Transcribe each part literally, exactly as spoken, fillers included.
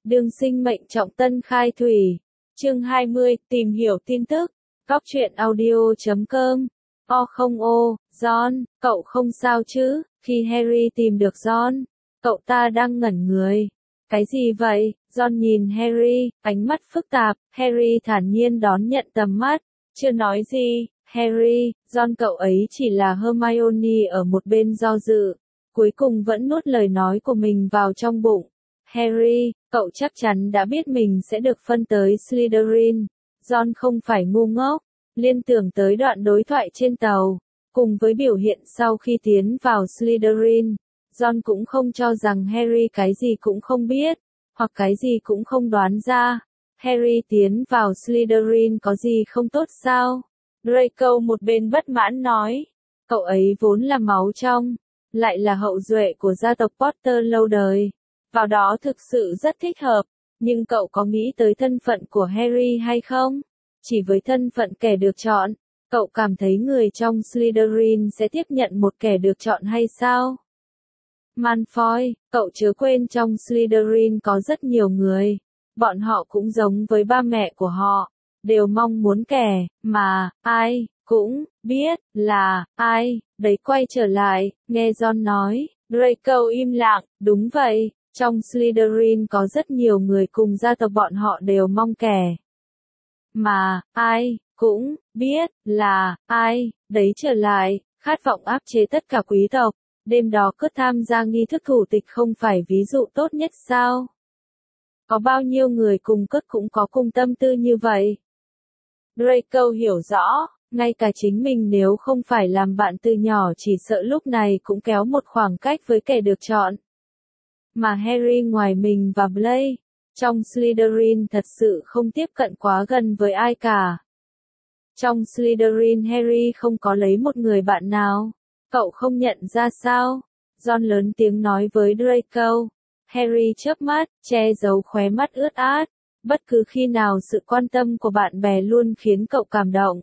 Đương sinh mệnh trọng tân khai thủy. Chương hai mươi, tìm hiểu tin tức. Góc truyện audio chấm com. O không ô, John, cậu không sao chứ? Khi Harry tìm được John, cậu ta đang ngẩn người. Cái gì vậy? John nhìn Harry, ánh mắt phức tạp. Harry thản nhiên đón nhận tầm mắt. Chưa nói gì. Harry, John cậu ấy chỉ là Hermione ở một bên do dự. Cuối cùng vẫn nuốt lời nói của mình vào trong bụng. Harry, cậu chắc chắn đã biết mình sẽ được phân tới Slytherin. John không phải ngu ngốc. Liên tưởng tới đoạn đối thoại trên tàu, cùng với biểu hiện sau khi tiến vào Slytherin, John cũng không cho rằng Harry cái gì cũng không biết, hoặc cái gì cũng không đoán ra. Harry tiến vào Slytherin có gì không tốt sao? Draco một bên bất mãn nói, cậu ấy vốn là máu trong, lại là hậu duệ của gia tộc Potter lâu đời. Vào đó thực sự rất thích hợp, nhưng cậu có nghĩ tới thân phận của Harry hay không? Chỉ với thân phận kẻ được chọn, cậu cảm thấy người trong Slytherin sẽ tiếp nhận một kẻ được chọn hay sao? Malfoy, cậu chớ quên trong Slytherin có rất nhiều người. Bọn họ cũng giống với ba mẹ của họ, đều mong muốn kẻ, mà, ai, cũng, biết, là, ai, đấy quay trở lại, nghe John nói. Draco im lặng, đúng vậy, trong Slytherin có rất nhiều người cùng gia tộc bọn họ đều mong kẻ. Mà, ai, cũng, biết, là, ai, đấy trở lại, khát vọng áp chế tất cả quý tộc, đêm đó cứ tham gia nghi thức thủ tịch không phải ví dụ tốt nhất sao? Có bao nhiêu người cùng cất cũng có cùng tâm tư như vậy? Draco hiểu rõ, ngay cả chính mình nếu không phải làm bạn từ nhỏ chỉ sợ lúc này cũng kéo một khoảng cách với kẻ được chọn. Mà Harry ngoài mình và Blaise, trong Slytherin thật sự không tiếp cận quá gần với ai cả. Trong Slytherin Harry không có lấy một người bạn nào. Cậu không nhận ra sao? John lớn tiếng nói với Draco. Harry chớp mắt, che giấu khóe mắt ướt át. Bất cứ khi nào sự quan tâm của bạn bè luôn khiến cậu cảm động.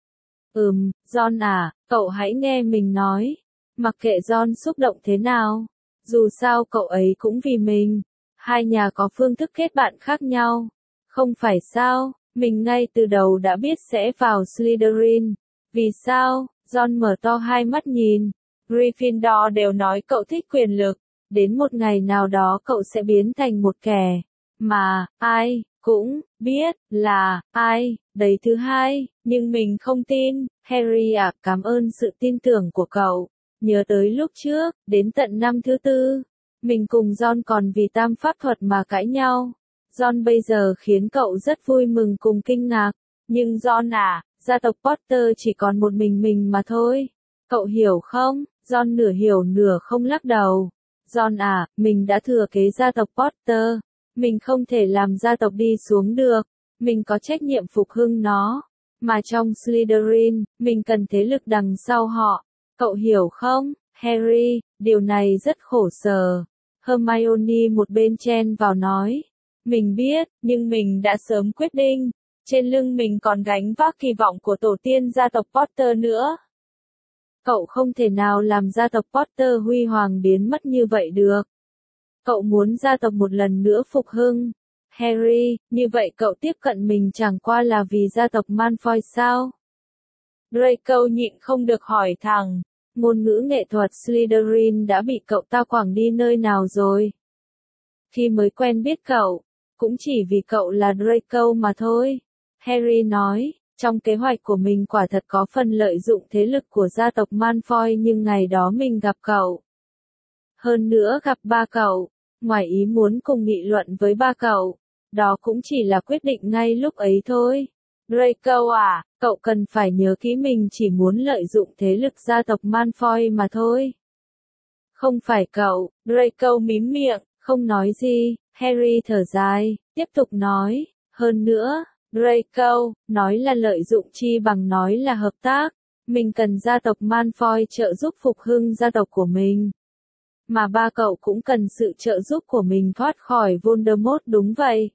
Ừm, John à, cậu hãy nghe mình nói. Mặc kệ John xúc động thế nào. Dù sao cậu ấy cũng vì mình. Hai nhà có phương thức kết bạn khác nhau. Không phải sao, mình ngay từ đầu đã biết sẽ vào Slytherin. Vì sao? John mở to hai mắt nhìn. Gryffindor đều nói cậu thích quyền lực. Đến một ngày nào đó cậu sẽ biến thành một kẻ. Mà, ai, cũng, biết, là, ai, đấy thứ hai. Nhưng mình không tin. Harry à, cảm ơn sự tin tưởng của cậu. Nhớ tới lúc trước, đến tận năm thứ tư. Mình cùng John còn vì tam pháp thuật mà cãi nhau. John bây giờ khiến cậu rất vui mừng cùng kinh ngạc. Nhưng John à, gia tộc Potter chỉ còn một mình mình mà thôi. Cậu hiểu không? John nửa hiểu nửa không lắc đầu. John à, mình đã thừa kế gia tộc Potter. Mình không thể làm gia tộc đi xuống được. Mình có trách nhiệm phục hưng nó. Mà trong Slytherin, mình cần thế lực đằng sau họ. Cậu hiểu không, Harry, điều này rất khổ sở. Hermione một bên chen vào nói. Mình biết, nhưng mình đã sớm quyết định. Trên lưng mình còn gánh vác kỳ vọng của tổ tiên gia tộc Potter nữa. Cậu không thể nào làm gia tộc Potter huy hoàng biến mất như vậy được. Cậu muốn gia tộc một lần nữa phục hưng. Harry, như vậy cậu tiếp cận mình chẳng qua là vì gia tộc Malfoy sao? Draco nhịn không được hỏi thẳng. Ngôn ngữ nghệ thuật Slytherin đã bị cậu ta quẳng đi nơi nào rồi? Khi mới quen biết cậu, cũng chỉ vì cậu là Draco mà thôi. Harry nói, trong kế hoạch của mình quả thật có phần lợi dụng thế lực của gia tộc Malfoy nhưng ngày đó mình gặp cậu. Hơn nữa gặp ba cậu, ngoài ý muốn cùng nghị luận với ba cậu, đó cũng chỉ là quyết định ngay lúc ấy thôi. Draco à, cậu cần phải nhớ kỹ mình chỉ muốn lợi dụng thế lực gia tộc Malfoy mà thôi. Không phải cậu, Draco mím miệng, không nói gì. Harry thở dài, tiếp tục nói, hơn nữa, Draco, nói là lợi dụng chi bằng nói là hợp tác. Mình cần gia tộc Malfoy trợ giúp phục hưng gia tộc của mình. Mà ba cậu cũng cần sự trợ giúp của mình thoát khỏi Voldemort đúng vậy.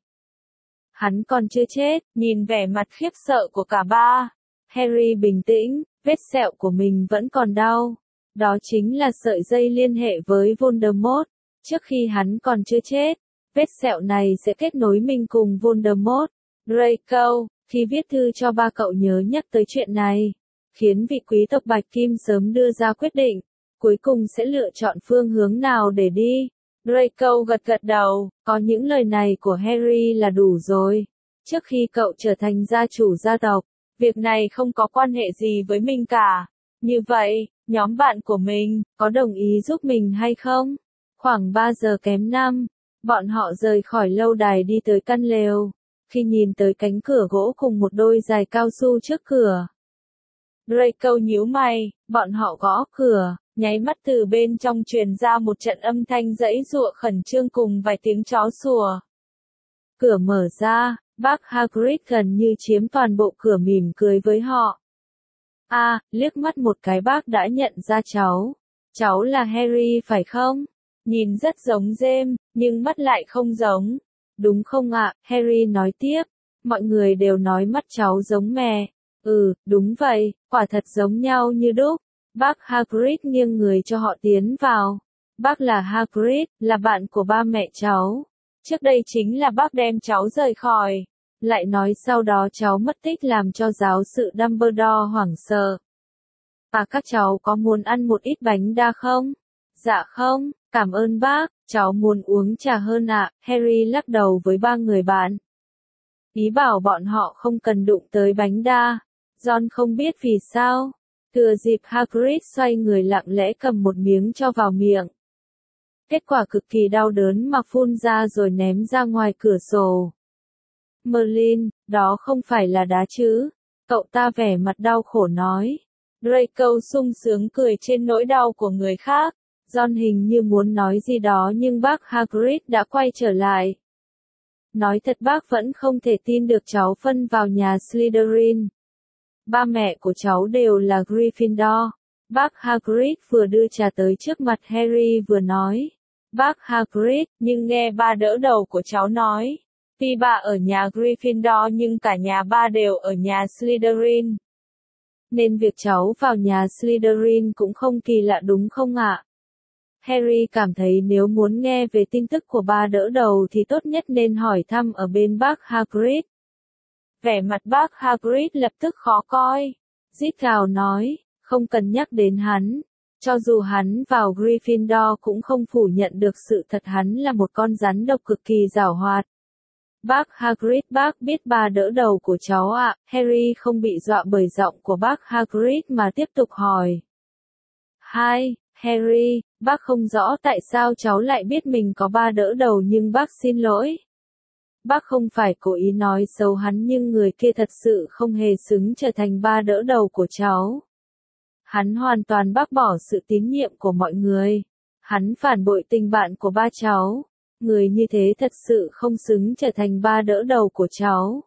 Hắn còn chưa chết, nhìn vẻ mặt khiếp sợ của cả ba. Harry bình tĩnh, vết sẹo của mình vẫn còn đau. Đó chính là sợi dây liên hệ với Voldemort. Trước khi hắn còn chưa chết, Vết sẹo này sẽ kết nối mình cùng Voldemort. Draco, khi viết thư cho ba cậu nhớ nhắc tới chuyện này, khiến vị quý tộc Bạch Kim sớm đưa ra quyết định, cuối cùng sẽ lựa chọn phương hướng nào để đi. Draco gật gật đầu, có những lời này của Harry là đủ rồi. Trước khi cậu trở thành gia chủ gia tộc, việc này không có quan hệ gì với mình cả. Như vậy, nhóm bạn của mình, có đồng ý giúp mình hay không? Khoảng ba giờ kém năm, bọn họ rời khỏi lâu đài đi tới căn lều. Khi nhìn tới cánh cửa gỗ cùng một đôi giày cao su trước cửa, Draco nhíu mày, bọn họ gõ cửa, nháy mắt từ bên trong truyền ra một trận âm thanh giãy giụa khẩn trương cùng vài tiếng chó sủa. Cửa mở ra, bác Hagrid gần như chiếm toàn bộ cửa mỉm cười với họ. A, à, liếc mắt một cái bác đã nhận ra cháu. Cháu là Harry phải không? Nhìn rất giống James, nhưng mắt lại không giống. Đúng không ạ? Harry nói tiếp. Mọi người đều nói mắt cháu giống mẹ. Ừ, đúng vậy, quả thật giống nhau như đúc. Bác Hagrid nghiêng người cho họ tiến vào. Bác là Hagrid, là bạn của ba mẹ cháu. Trước đây chính là bác đem cháu rời khỏi. Lại nói sau đó cháu mất tích làm cho giáo sự Dumbledore hoảng sợ. À, các cháu có muốn ăn một ít bánh đa không? Dạ không, cảm ơn bác, cháu muốn uống trà hơn ạ. Harry lắc đầu với ba người bạn. Ý bảo bọn họ không cần đụng tới bánh đa. Ron không biết vì sao. Thừa dịp Hagrid xoay người lặng lẽ cầm một miếng cho vào miệng. Kết quả cực kỳ đau đớn mà phun ra rồi ném ra ngoài cửa sổ. Merlin, đó không phải là đá chứ? Cậu ta vẻ mặt đau khổ nói. Draco sung sướng cười trên nỗi đau của người khác. Ron hình như muốn nói gì đó nhưng bác Hagrid đã quay trở lại. Nói thật bác vẫn không thể tin được cháu phân vào nhà Slytherin. Ba mẹ của cháu đều là Gryffindor. Bác Hagrid vừa đưa trà tới trước mặt Harry vừa nói. Bác Hagrid, nhưng nghe ba đỡ đầu của cháu nói. Tuy ba ở nhà Gryffindor nhưng cả nhà ba đều ở nhà Slytherin. Nên việc cháu vào nhà Slytherin cũng không kỳ lạ đúng không ạ? Harry cảm thấy nếu muốn nghe về tin tức của ba đỡ đầu thì tốt nhất nên hỏi thăm ở bên bác Hagrid. Vẻ mặt bác Hagrid lập tức khó coi. Rít gào nói, không cần nhắc đến hắn. Cho dù hắn vào Gryffindor cũng không phủ nhận được sự thật hắn là một con rắn độc cực kỳ giảo hoạt. Bác Hagrid bác biết ba đỡ đầu của cháu ạ. Harry không bị dọa bởi giọng của bác Hagrid mà tiếp tục hỏi. Hai, Harry, bác không rõ tại sao cháu lại biết mình có ba đỡ đầu nhưng bác xin lỗi. Bác không phải cố ý nói xấu hắn nhưng người kia thật sự không hề xứng trở thành ba đỡ đầu của cháu. Hắn hoàn toàn bác bỏ sự tín nhiệm của mọi người. Hắn phản bội tình bạn của ba cháu. Người như thế thật sự không xứng trở thành ba đỡ đầu của cháu.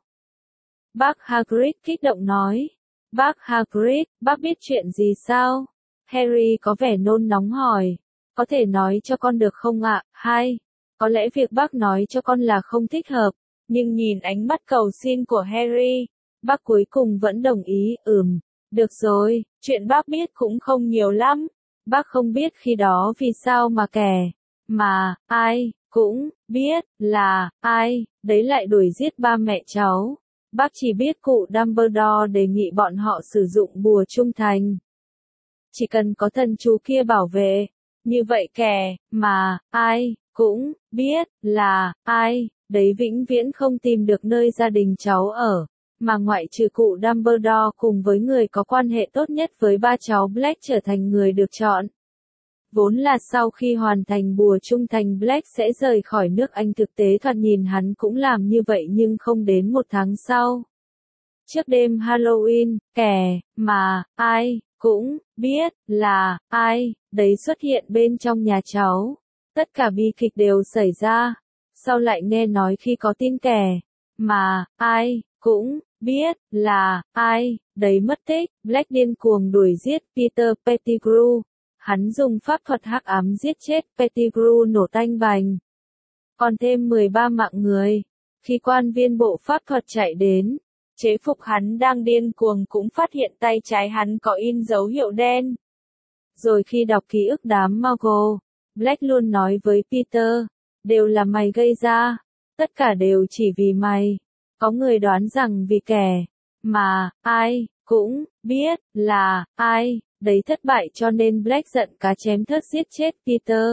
Bác Hagrid kích động nói. Bác Hagrid, bác biết chuyện gì sao? Harry có vẻ nôn nóng hỏi. Có thể nói cho con được không ạ? Hai. Có lẽ việc bác nói cho con là không thích hợp. Nhưng nhìn ánh mắt cầu xin của Harry, bác cuối cùng vẫn đồng ý. Ừm, được rồi, chuyện bác biết cũng không nhiều lắm. Bác không biết khi đó vì sao mà kẻ. Mà, ai, cũng, biết, là, ai, đấy lại đuổi giết ba mẹ cháu. Bác chỉ biết cụ Dumbledore đề nghị bọn họ sử dụng bùa trung thành. Chỉ cần có thần chú kia bảo vệ. Như vậy kẻ, mà, ai, cũng, biết, là, ai, đấy vĩnh viễn không tìm được nơi gia đình cháu ở. Mà ngoại trừ cụ Dumbledore cùng với người có quan hệ tốt nhất với ba cháu Black trở thành người được chọn. Vốn là sau khi hoàn thành bùa trung thành Black sẽ rời khỏi nước Anh thực tế thoạt nhìn hắn cũng làm như vậy nhưng không đến một tháng sau. Trước đêm Halloween, kẻ, mà, ai, cũng, biết, là, ai, đấy xuất hiện bên trong nhà cháu. Tất cả bi kịch đều xảy ra. Sau lại nghe nói khi có tin kẻ, mà, ai, cũng, biết, là, ai, đấy mất tích, Black điên cuồng đuổi giết Peter Pettigrew. Hắn dùng pháp thuật hắc ám giết chết Pettigrew nổ tanh bành. Còn thêm mười ba mạng người. Khi quan viên bộ pháp thuật chạy đến, chế phục hắn đang điên cuồng cũng phát hiện tay trái hắn có in dấu hiệu đen. Rồi khi đọc ký ức đám Muggle, Black luôn nói với Peter, Đều là mày gây ra. Tất cả đều chỉ vì mày. Có người đoán rằng vì kẻ mà ai cũng biết là ai đấy thất bại cho nên Black giận cá chém thớt giết chết Peter.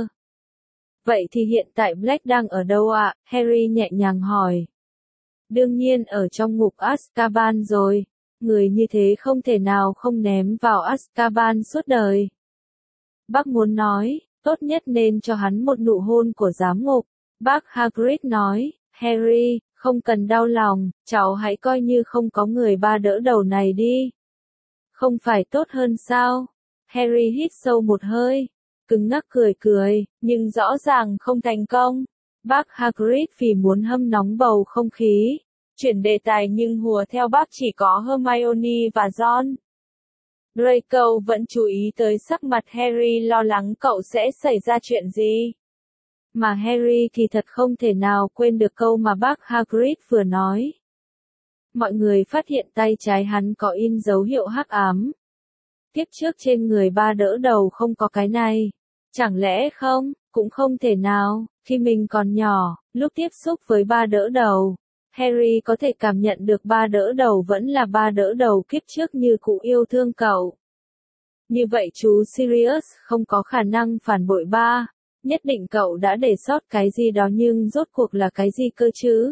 Vậy thì hiện tại Black đang ở đâu ạ? Harry nhẹ nhàng hỏi. Đương nhiên ở trong ngục Azkaban rồi. Người như thế không thể nào không ném vào Azkaban suốt đời. Bác muốn nói, tốt nhất nên cho hắn một nụ hôn của giám ngục. Bác Hagrid nói, Harry, không cần đau lòng, cháu hãy coi như không có người ba đỡ đầu này đi. Không phải tốt hơn sao? Harry hít sâu một hơi, cứng ngắc cười cười, nhưng rõ ràng không thành công. Bác Hagrid vì muốn hâm nóng bầu không khí, chuyển đề tài nhưng hùa theo bác chỉ có Hermione và Ron. Draco vẫn chú ý tới sắc mặt Harry lo lắng cậu sẽ xảy ra chuyện gì. Mà Harry thì thật không thể nào quên được câu mà bác Hagrid vừa nói. Mọi người phát hiện tay trái hắn có in dấu hiệu hắc ám. Tiếp trước trên người ba đỡ đầu không có cái này. Chẳng lẽ không, cũng không thể nào, khi mình còn nhỏ, lúc tiếp xúc với ba đỡ đầu, Harry có thể cảm nhận được ba đỡ đầu vẫn là ba đỡ đầu kiếp trước như cụ yêu thương cậu. Như vậy chú Sirius không có khả năng phản bội ba. Nhất định cậu đã để sót cái gì đó nhưng rốt cuộc là cái gì cơ chứ?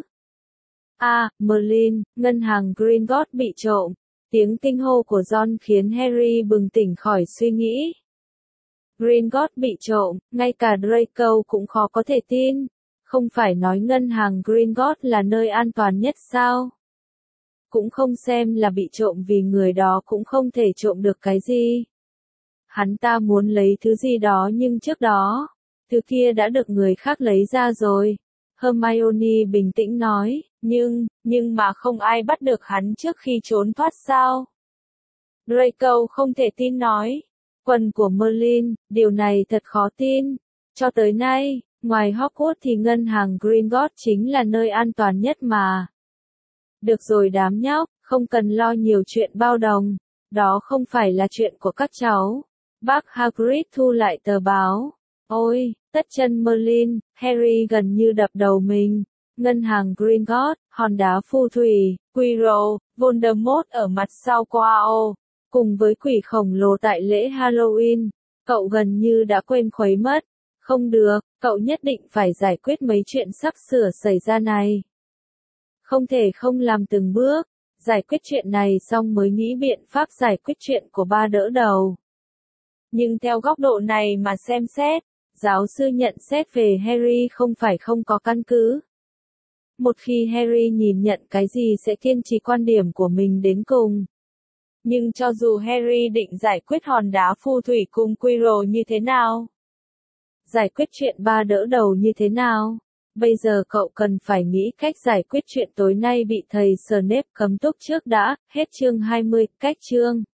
À, Merlin, ngân hàng Gringotts bị trộm. Tiếng kinh hô của Ron khiến Harry bừng tỉnh khỏi suy nghĩ. Gringotts bị trộm, ngay cả Draco cũng khó có thể tin. Không phải nói ngân hàng Gringotts là nơi an toàn nhất sao? Cũng không xem là bị trộm vì người đó cũng không thể trộm được cái gì. Hắn ta muốn lấy thứ gì đó nhưng trước đó, thứ kia đã được người khác lấy ra rồi. Hermione bình tĩnh nói, nhưng, nhưng mà không ai bắt được hắn trước khi trốn thoát sao? Draco không thể tin nói, quần của Merlin, điều này thật khó tin. Cho tới nay, ngoài Hogwarts thì ngân hàng Gringotts chính là nơi an toàn nhất mà. Được rồi đám nhóc, không cần lo nhiều chuyện bao đồng. Đó không phải là chuyện của các cháu. Bác Hagrid thu lại tờ báo. Ôi, tất chân Merlin, Harry gần như đập đầu mình. Ngân hàng Gringotts, hòn đá phù thủy, Quirrell, Voldemort ở mặt sau Quao, cùng với quỷ khổng lồ tại lễ Halloween. Cậu gần như đã quên khuấy mất. Không được, cậu nhất định phải giải quyết mấy chuyện sắp sửa xảy ra này. Không thể không làm từng bước, giải quyết chuyện này xong mới nghĩ biện pháp giải quyết chuyện của ba đỡ đầu. Nhưng theo góc độ này mà xem xét, giáo sư nhận xét về Harry không phải không có căn cứ. Một khi Harry nhìn nhận cái gì sẽ kiên trì quan điểm của mình đến cùng. Nhưng cho dù Harry định giải quyết hòn đá phù thủy cùng Quirrell như thế nào? Giải quyết chuyện ba đỡ đầu như thế nào? Bây giờ cậu cần phải nghĩ cách giải quyết chuyện tối nay bị thầy Snape cấm túc trước đã. Hết chương hai mươi, cách chương.